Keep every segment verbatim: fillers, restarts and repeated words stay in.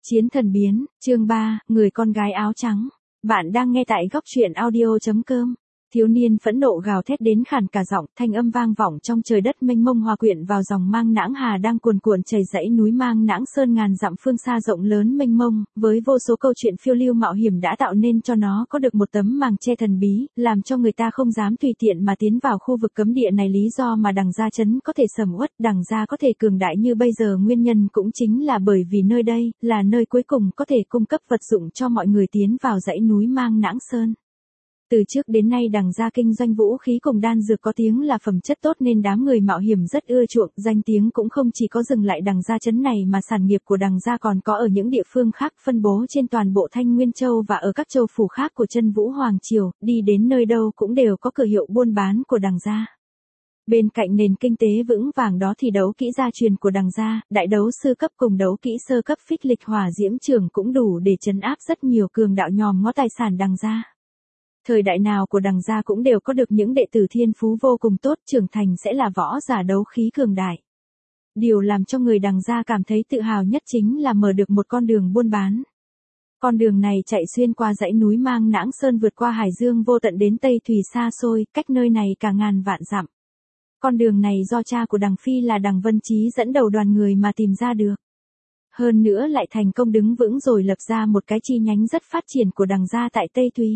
Chiến thần biến, chương ba, người con gái áo trắng. Bạn đang nghe tại góc truyện audio.com. Thiếu niên phẫn nộ gào thét đến khàn cả giọng, thanh âm vang vọng trong trời đất mênh mông hòa quyện vào dòng Mang Nãng Hà đang cuồn cuộn chảy dãy núi Mang Nãng Sơn ngàn dặm phương xa rộng lớn mênh mông, với vô số câu chuyện phiêu lưu mạo hiểm đã tạo nên cho nó có được một tấm màng che thần bí, làm cho người ta không dám tùy tiện mà tiến vào khu vực cấm địa này. Lý do mà Đằng Gia Trấn có thể sầm uất, Đằng Gia có thể cường đại như bây giờ nguyên nhân cũng chính là bởi vì nơi đây là nơi cuối cùng có thể cung cấp vật dụng cho mọi người tiến vào dãy núi Mang Nãng Sơn. Từ trước đến nay Đằng Gia kinh doanh vũ khí cùng đan dược có tiếng là phẩm chất tốt nên đám người mạo hiểm rất ưa chuộng, danh tiếng cũng không chỉ có dừng lại Đằng Gia Trấn này mà sản nghiệp của Đằng Gia còn có ở những địa phương khác phân bố trên toàn bộ Thanh Nguyên Châu và ở các châu phủ khác của Chân Vũ Hoàng Triều, đi đến nơi đâu cũng đều có cửa hiệu buôn bán của Đằng Gia. Bên cạnh nền kinh tế vững vàng đó thì đấu kỹ gia truyền của Đằng Gia, đại đấu sư cấp cùng đấu kỹ sơ cấp Phích Lịch Hỏa Diễm Trường cũng đủ để trấn áp rất nhiều cường đạo nhòm ngó tài sản Đằng Gia. Thời đại nào của Đằng Gia cũng đều có được những đệ tử thiên phú vô cùng tốt, trưởng thành sẽ là võ giả đấu khí cường đại. Điều làm cho người Đằng Gia cảm thấy tự hào nhất chính là mở được một con đường buôn bán. Con đường này chạy xuyên qua dãy núi Mang Nãng Sơn vượt qua hải dương vô tận đến Tây Thùy xa xôi, cách nơi này cả ngàn vạn dặm. Con đường này do cha của Đằng Phi là Đằng Vân Chí dẫn đầu đoàn người mà tìm ra được. Hơn nữa lại thành công đứng vững rồi lập ra một cái chi nhánh rất phát triển của Đằng Gia tại Tây Thùy.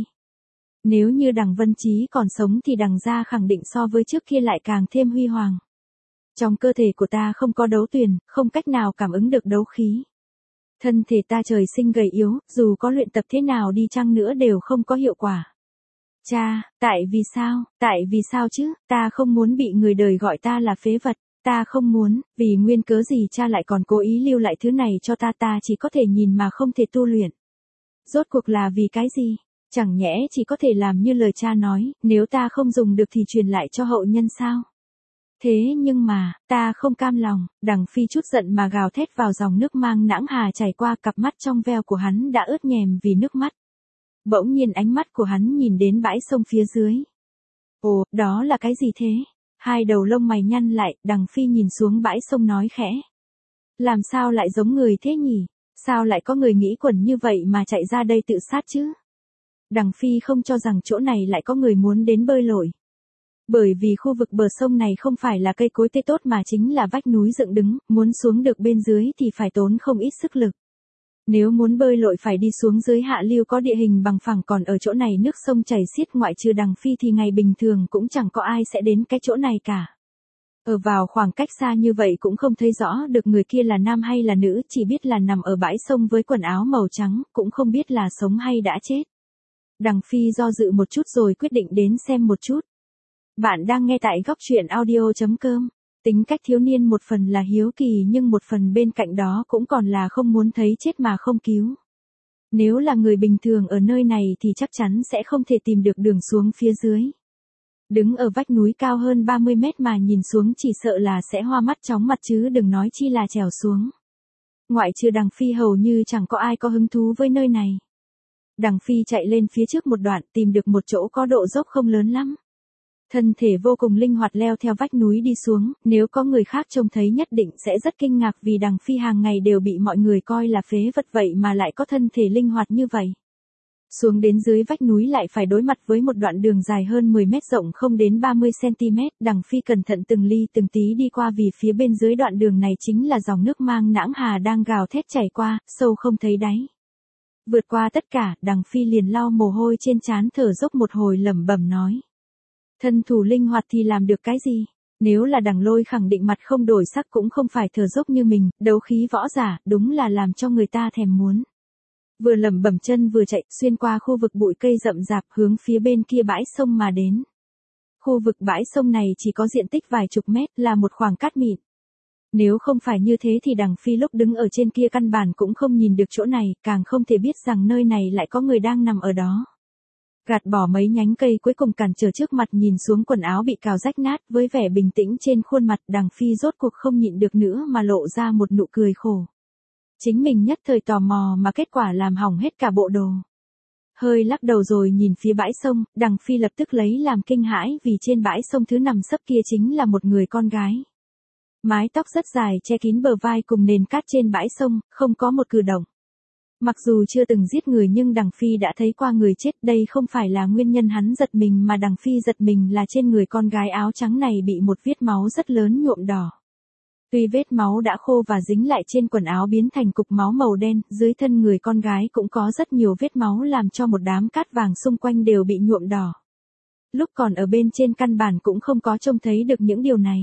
Nếu như Đằng Vân Chí còn sống thì Đằng Gia khẳng định so với trước kia lại càng thêm huy hoàng. Trong cơ thể của ta không có đấu tuyền, không cách nào cảm ứng được đấu khí. Thân thể ta trời sinh gầy yếu, dù có luyện tập thế nào đi chăng nữa đều không có hiệu quả. Cha, tại vì sao, tại vì sao chứ, ta không muốn bị người đời gọi ta là phế vật, ta không muốn, vì nguyên cớ gì cha lại còn cố ý lưu lại thứ này cho ta, ta chỉ có thể nhìn mà không thể tu luyện. Rốt cuộc là vì cái gì? Chẳng nhẽ chỉ có thể làm như lời cha nói, nếu ta không dùng được thì truyền lại cho hậu nhân sao? Thế nhưng mà, ta không cam lòng, Đằng Phi chút giận mà gào thét vào dòng nước Mang Nãng Hà chảy qua, cặp mắt trong veo của hắn đã ướt nhèm vì nước mắt. Bỗng nhiên ánh mắt của hắn nhìn đến bãi sông phía dưới. Ồ, đó là cái gì thế? Hai đầu lông mày nhăn lại, Đằng Phi nhìn xuống bãi sông nói khẽ. Làm sao lại giống người thế nhỉ? Sao lại có người nghĩ quẩn như vậy mà chạy ra đây tự sát chứ? Đằng Phi không cho rằng chỗ này lại có người muốn đến bơi lội. Bởi vì khu vực bờ sông này không phải là cây cối tươi tốt mà chính là vách núi dựng đứng, muốn xuống được bên dưới thì phải tốn không ít sức lực. Nếu muốn bơi lội phải đi xuống dưới hạ lưu có địa hình bằng phẳng, còn ở chỗ này nước sông chảy xiết, ngoại trừ Đằng Phi thì ngày bình thường cũng chẳng có ai sẽ đến cái chỗ này cả. Ở vào khoảng cách xa như vậy cũng không thấy rõ được người kia là nam hay là nữ, chỉ biết là nằm ở bãi sông với quần áo màu trắng, cũng không biết là sống hay đã chết. Đằng Phi do dự một chút rồi quyết định đến xem một chút. Bạn đang nghe tại góc truyện audio.com. Tính cách thiếu niên một phần là hiếu kỳ nhưng một phần bên cạnh đó cũng còn là không muốn thấy chết mà không cứu. Nếu là người bình thường ở nơi này thì chắc chắn sẽ không thể tìm được đường xuống phía dưới. Đứng ở vách núi cao hơn ba mươi mét mà nhìn xuống chỉ sợ là sẽ hoa mắt chóng mặt chứ đừng nói chi là trèo xuống. Ngoại trừ Đằng Phi hầu như chẳng có ai có hứng thú với nơi này. Đằng Phi chạy lên phía trước một đoạn tìm được một chỗ có độ dốc không lớn lắm. Thân thể vô cùng linh hoạt leo theo vách núi đi xuống, nếu có người khác trông thấy nhất định sẽ rất kinh ngạc vì Đằng Phi hàng ngày đều bị mọi người coi là phế vật vậy mà lại có thân thể linh hoạt như vậy. Xuống đến dưới vách núi lại phải đối mặt với một đoạn đường dài hơn mười mét rộng không đến ba mươi xăng-ti-mét, Đằng Phi cẩn thận từng ly từng tí đi qua vì phía bên dưới đoạn đường này chính là dòng nước Mang Nãng Hà đang gào thét chảy qua, sâu không thấy đáy. Vượt qua tất cả, Đằng Phi liền lau mồ hôi trên trán thở dốc một hồi lẩm bẩm nói. Thân thủ linh hoạt thì làm được cái gì? Nếu là Đằng Lôi khẳng định mặt không đổi sắc cũng không phải thở dốc như mình, đấu khí võ giả, đúng là làm cho người ta thèm muốn. Vừa lẩm bẩm chân vừa chạy, xuyên qua khu vực bụi cây rậm rạp hướng phía bên kia bãi sông mà đến. Khu vực bãi sông này chỉ có diện tích vài chục mét, là một khoảng cát mịn. Nếu không phải như thế thì Đằng Phi lúc đứng ở trên kia căn bản cũng không nhìn được chỗ này, càng không thể biết rằng nơi này lại có người đang nằm ở đó. Gạt bỏ mấy nhánh cây cuối cùng cản trở trước mặt, nhìn xuống quần áo bị cào rách nát với vẻ bình tĩnh trên khuôn mặt, Đằng Phi rốt cuộc không nhịn được nữa mà lộ ra một nụ cười khổ. Chính mình nhất thời tò mò mà kết quả làm hỏng hết cả bộ đồ. Hơi lắc đầu rồi nhìn phía bãi sông, Đằng Phi lập tức lấy làm kinh hãi vì trên bãi sông thứ nằm sấp kia chính là một người con gái. Mái tóc rất dài che kín bờ vai cùng nền cát trên bãi sông, không có một cử động. Mặc dù chưa từng giết người nhưng Đằng Phi đã thấy qua người chết, đây không phải là nguyên nhân hắn giật mình mà Đằng Phi giật mình là trên người con gái áo trắng này bị một vết máu rất lớn nhuộm đỏ. Tuy vết máu đã khô và dính lại trên quần áo biến thành cục máu màu đen, dưới thân người con gái cũng có rất nhiều vết máu làm cho một đám cát vàng xung quanh đều bị nhuộm đỏ. Lúc còn ở bên trên căn bản cũng không có trông thấy được những điều này.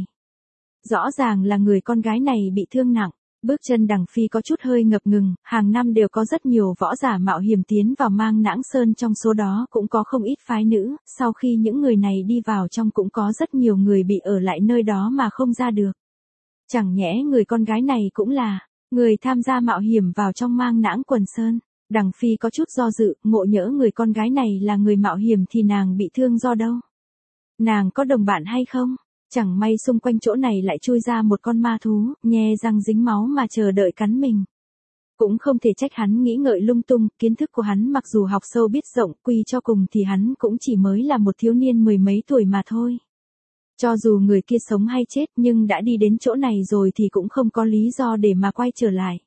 Rõ ràng là người con gái này bị thương nặng. Bước chân Đằng Phi có chút hơi ngập ngừng, hàng năm đều có rất nhiều võ giả mạo hiểm tiến vào Mang Nãng Sơn, trong số đó cũng có không ít phái nữ, sau khi những người này đi vào trong cũng có rất nhiều người bị ở lại nơi đó mà không ra được. Chẳng nhẽ người con gái này cũng là người tham gia mạo hiểm vào trong Mang Nãng Quần Sơn. Đằng Phi có chút do dự, ngộ nhỡ người con gái này là người mạo hiểm thì nàng bị thương do đâu? Nàng có đồng bạn hay không? Chẳng may xung quanh chỗ này lại chui ra một con ma thú, nhe răng dính máu mà chờ đợi cắn mình. Cũng không thể trách hắn nghĩ ngợi lung tung, kiến thức của hắn mặc dù học sâu biết rộng, quy cho cùng thì hắn cũng chỉ mới là một thiếu niên mười mấy tuổi mà thôi. Cho dù người kia sống hay chết nhưng đã đi đến chỗ này rồi thì cũng không có lý do để mà quay trở lại.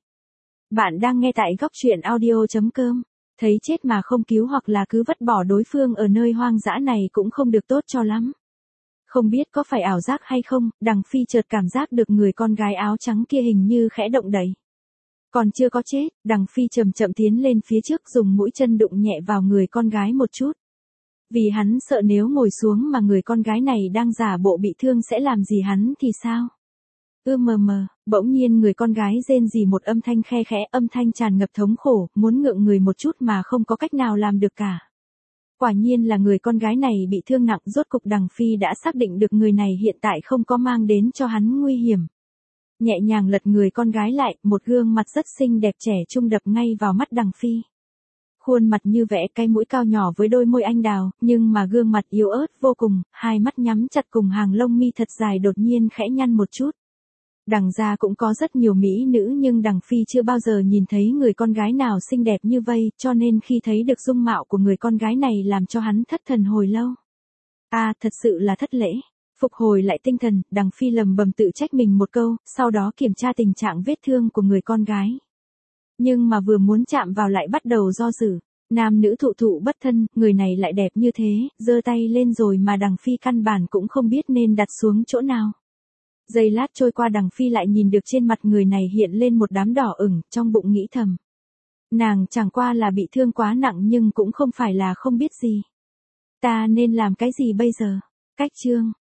Bạn đang nghe tại góc truyện audio chấm com. Thấy chết mà không cứu hoặc là cứ vứt bỏ đối phương ở nơi hoang dã này cũng không được tốt cho lắm. Không biết có phải ảo giác hay không, Đằng Phi chợt cảm giác được người con gái áo trắng kia hình như khẽ động đậy. Còn chưa có chết, Đằng Phi chậm chậm tiến lên phía trước dùng mũi chân đụng nhẹ vào người con gái một chút. Vì hắn sợ nếu ngồi xuống mà người con gái này đang giả bộ bị thương sẽ làm gì hắn thì sao? Ư mờ mờ, bỗng nhiên người con gái rên rỉ một âm thanh khe khẽ, âm thanh tràn ngập thống khổ, muốn ngượng người một chút mà không có cách nào làm được cả. Quả nhiên là người con gái này bị thương nặng, rốt cục Đằng Phi đã xác định được người này hiện tại không có mang đến cho hắn nguy hiểm. Nhẹ nhàng lật người con gái lại, một gương mặt rất xinh đẹp trẻ trung đập ngay vào mắt Đằng Phi. Khuôn mặt như vẽ, cái mũi cao nhỏ với đôi môi anh đào, nhưng mà gương mặt yếu ớt vô cùng, hai mắt nhắm chặt cùng hàng lông mi thật dài đột nhiên khẽ nhăn một chút. Đằng gia cũng có rất nhiều mỹ nữ nhưng Đằng Phi chưa bao giờ nhìn thấy người con gái nào xinh đẹp như vây, cho nên khi thấy được dung mạo của người con gái này làm cho hắn thất thần hồi lâu. À, thật sự là thất lễ. Phục hồi lại tinh thần, Đằng Phi lầm bầm tự trách mình một câu, sau đó kiểm tra tình trạng vết thương của người con gái. Nhưng mà vừa muốn chạm vào lại bắt đầu do dự. Nam nữ thụ thụ bất thân, người này lại đẹp như thế, giơ tay lên rồi mà Đằng Phi căn bản cũng không biết nên đặt xuống chỗ nào. Giây lát trôi qua Đằng Phi lại nhìn được trên mặt người này hiện lên một đám đỏ ửng, trong bụng nghĩ thầm. Nàng chẳng qua là bị thương quá nặng nhưng cũng không phải là không biết gì. Ta nên làm cái gì bây giờ? Cách chương.